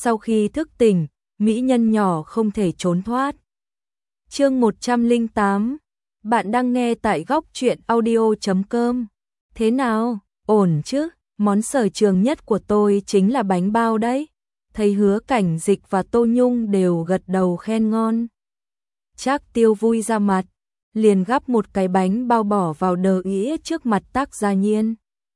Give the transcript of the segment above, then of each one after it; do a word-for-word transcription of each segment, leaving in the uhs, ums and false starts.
Sau khi thức tỉnh, mỹ nhân nhỏ không thể trốn thoát. Chương một trăm lẻ tám. Bạn đang nghe tại góc truyện audio chấm com. Thế nào, ổn chứ? Món sở trường nhất của tôi chính là bánh bao đấy. Thấy Hứa Cảnh Dịch và Tô Nhung đều gật đầu khen ngon. Trác Tiêu vui ra mặt, liền gắp một cái bánh bao bỏ vào đờ ĩa trước mặt Tác Gia Nhiên.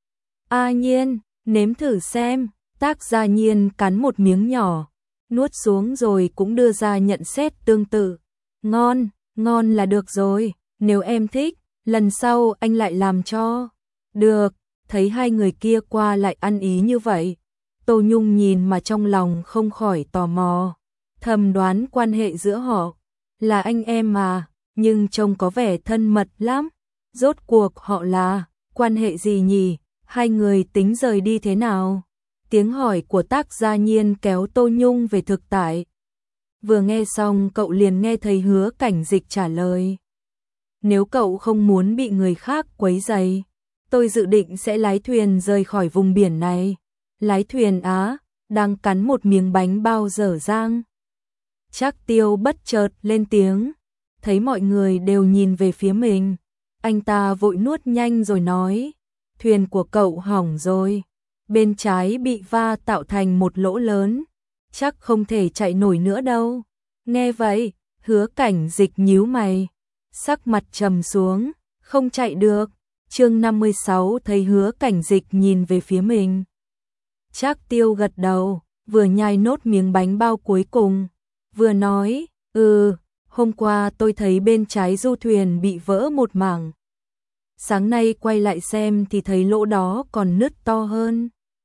A Nhiên, nếm thử xem. Tác Gia Nhiên cắn một miếng nhỏ, nuốt xuống rồi cũng đưa ra nhận xét tương tự. Ngon, ngon là được rồi, nếu em thích, lần sau anh lại làm cho. Được, thấy hai người kia qua lại ăn ý như vậy. Tô Nhung nhìn mà trong lòng không khỏi tò mò, thầm đoán quan hệ giữa họ là anh em mà, nhưng trông có vẻ thân mật lắm. Rốt cuộc họ là quan hệ gì nhỉ? Hai người tính rời đi thế nào? Tiếng hỏi của Tác Gia Nhiên kéo Tô Nhung về thực tại. Vừa nghe xong cậu liền nghe thấy Hứa Cảnh Dịch trả lời. Nếu cậu không muốn bị người khác quấy rầy, tôi dự định sẽ lái thuyền rời khỏi vùng biển này. Lái thuyền á? Đang cắn một miếng bánh bao dở dang. Trác Tiêu bất chợt lên tiếng, thấy mọi người đều nhìn về phía mình. Anh ta vội nuốt nhanh rồi nói, thuyền của cậu hỏng rồi. Bên trái bị va tạo thành một lỗ lớn, chắc không thể chạy nổi nữa đâu. Nghe vậy, Hứa Cảnh Dịch nhíu mày, sắc mặt trầm xuống, không chạy được. Chương năm mươi sáu thấy Hứa Cảnh Dịch nhìn về phía mình. Trác Tiêu gật đầu, vừa nhai nốt miếng bánh bao cuối cùng, vừa nói, ừ, hôm qua tôi thấy bên trái du thuyền bị vỡ một mảng. Sáng nay quay lại xem thì thấy lỗ đó còn nứt to hơn.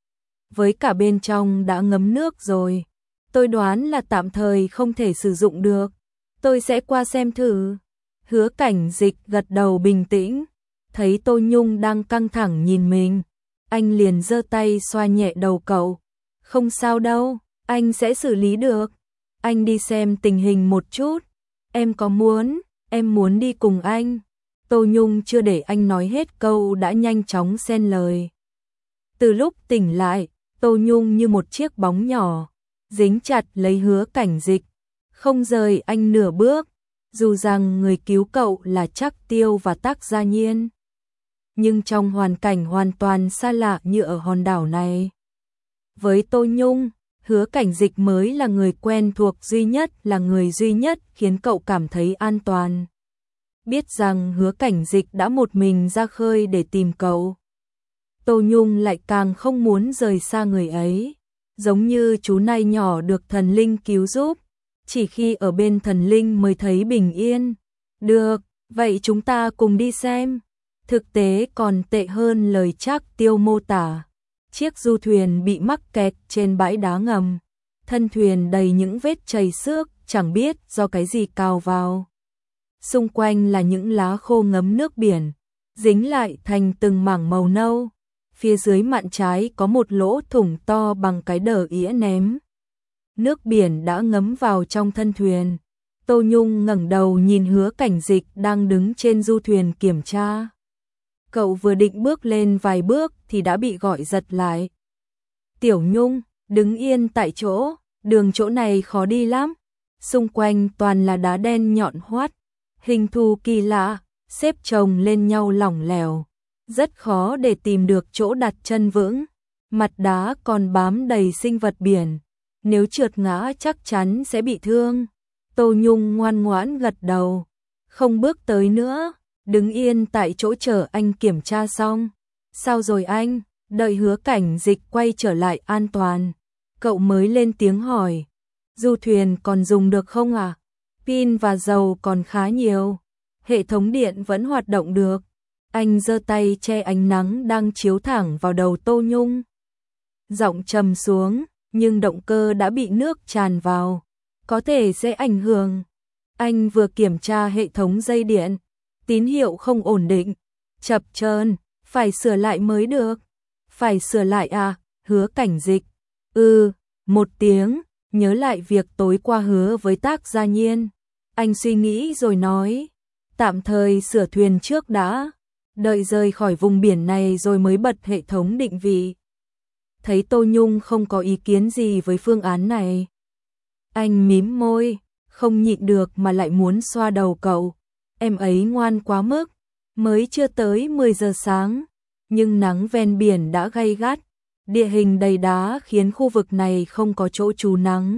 Với cả bên trong đã ngấm nước rồi, tôi đoán là tạm thời không thể sử dụng được. Tôi sẽ qua xem thử. Hứa Cảnh Dịch gật đầu bình tĩnh, thấy Tô Nhung đang căng thẳng nhìn mình, anh liền giơ tay xoa nhẹ đầu cậu. Không sao đâu, anh sẽ xử lý được. Anh đi xem tình hình một chút. Em có muốn, em muốn đi cùng anh. Tô Nhung chưa để anh nói hết câu đã nhanh chóng xen lời. Từ lúc tỉnh lại, Tô Nhung như một chiếc bóng nhỏ, dính chặt lấy Hứa Cảnh Dịch, không rời anh nửa bước, dù rằng người cứu cậu là Trác Tiêu và Tác Gia Nhiên. Nhưng trong hoàn cảnh hoàn toàn xa lạ như ở hòn đảo này, với Tô Nhung, Hứa Cảnh Dịch mới là người quen thuộc duy nhất, là người duy nhất khiến cậu cảm thấy an toàn. Biết rằng Hứa Cảnh Dịch đã một mình ra khơi để tìm cậu, Tô Nhung lại càng không muốn rời xa người ấy, giống như chú nai nhỏ được thần linh cứu giúp, chỉ khi ở bên thần linh mới thấy bình yên. Được, vậy chúng ta cùng đi xem. Thực tế còn tệ hơn lời Trác Tiêu mô tả. Chiếc du thuyền bị mắc kẹt trên bãi đá ngầm, thân thuyền đầy những vết chảy xước, chẳng biết do cái gì cào vào. Xung quanh là những lá khô ngấm nước biển, dính lại thành từng mảng màu nâu. Phía dưới mạn trái có một lỗ thủng to bằng cái đờ ĩa ném. Nước biển đã ngấm vào trong thân thuyền. Tô Nhung ngẩng đầu nhìn Hứa Cảnh Dịch đang đứng trên du thuyền kiểm tra. Cậu vừa định bước lên vài bước thì đã bị gọi giật lại. Tiểu Nhung, đứng yên tại chỗ, đường chỗ này khó đi lắm. Xung quanh toàn là đá đen nhọn hoắt, hình thù kỳ lạ, xếp chồng lên nhau lỏng lẻo. Rất khó để tìm được chỗ đặt chân vững. Mặt đá còn bám đầy sinh vật biển, nếu trượt ngã chắc chắn sẽ bị thương. Tô Nhung ngoan ngoãn gật đầu, không bước tới nữa, đứng yên tại chỗ chờ anh kiểm tra xong. Sao rồi anh? Đợi Hứa Cảnh Dịch quay trở lại an toàn, cậu mới lên tiếng hỏi. Du thuyền còn dùng được không à? Pin và dầu còn khá nhiều, hệ thống điện vẫn hoạt động được. Anh giơ tay che ánh nắng đang chiếu thẳng vào đầu Tô Nhung. Giọng trầm xuống, nhưng động cơ đã bị nước tràn vào, có thể sẽ ảnh hưởng. Anh vừa kiểm tra hệ thống dây điện, tín hiệu không ổn định, chập chờn, phải sửa lại mới được. Phải sửa lại à? Hứa Cảnh Dịch. Ừ, một tiếng, nhớ lại việc tối qua hứa với Tác Gia Nhiên. Anh suy nghĩ rồi nói, tạm thời sửa thuyền trước đã, đợi rời khỏi vùng biển này rồi mới bật hệ thống định vị. thấy Tô Nhung không có ý kiến gì với phương án này. Anh mím môi, không nhịn được mà lại muốn xoa đầu cậu. Em ấy ngoan quá mức, mới chưa tới mười giờ sáng, nhưng nắng ven biển đã gay gắt, địa hình đầy đá khiến khu vực này không có chỗ trú nắng.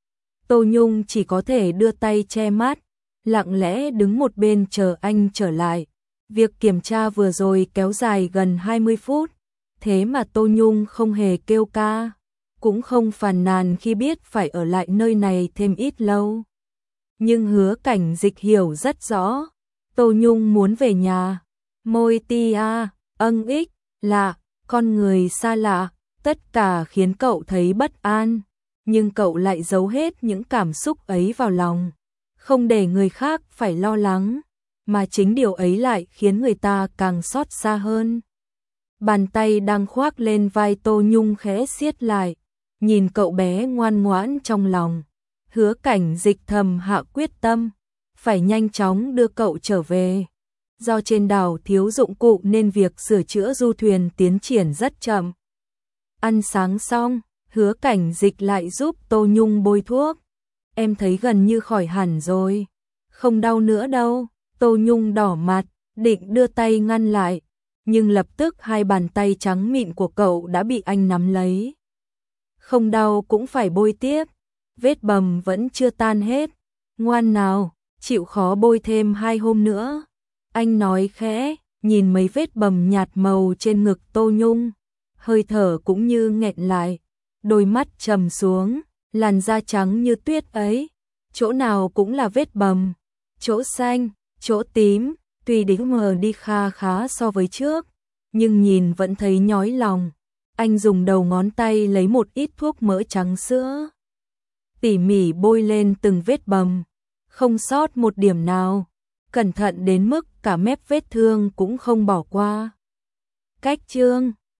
Tô Nhung chỉ có thể đưa tay che mắt, lặng lẽ đứng một bên chờ anh trở lại. Việc kiểm tra vừa rồi kéo dài gần hai mươi phút, thế mà Tô Nhung không hề kêu ca, cũng không phàn nàn khi biết phải ở lại nơi này thêm ít lâu. Nhưng Hứa Cảnh Dịch hiểu rất rõ, Tô Nhung muốn về nhà. Môi tia, âng ích, lạ, con người xa lạ, tất cả khiến cậu thấy bất an, nhưng cậu lại giấu hết những cảm xúc ấy vào lòng, không để người khác phải lo lắng, mà chính điều ấy lại khiến người ta càng xót xa hơn. Bàn tay đang khoác lên vai Tô Nhung khẽ siết lại, nhìn cậu bé ngoan ngoãn trong lòng. Hứa Cảnh Dịch thầm hạ quyết tâm, phải nhanh chóng đưa cậu trở về. Do trên đảo thiếu dụng cụ nên việc sửa chữa du thuyền tiến triển rất chậm. Ăn sáng xong, Hứa Cảnh Dịch lại giúp Tô Nhung bôi thuốc. Em thấy gần như khỏi hẳn rồi. Không đau nữa đâu. Tô Nhung đỏ mặt, định đưa tay ngăn lại, nhưng lập tức hai bàn tay trắng mịn của cậu đã bị anh nắm lấy. Không đau cũng phải bôi tiếp, vết bầm vẫn chưa tan hết. Ngoan nào, chịu khó bôi thêm hai hôm nữa. Anh nói khẽ, nhìn mấy vết bầm nhạt màu trên ngực Tô Nhung, hơi thở cũng như nghẹn lại, đôi mắt trầm xuống, làn da trắng như tuyết ấy, chỗ nào cũng là vết bầm, chỗ xanh, chỗ tím, tuy đỉnh mờ đi kha khá so với trước, nhưng nhìn vẫn thấy nhói lòng. Anh dùng đầu ngón tay lấy một ít thuốc mỡ trắng sữa, tỉ mỉ bôi lên từng vết bầm, không sót một điểm nào, cẩn thận đến mức cả mép vết thương cũng không bỏ qua. Cách chương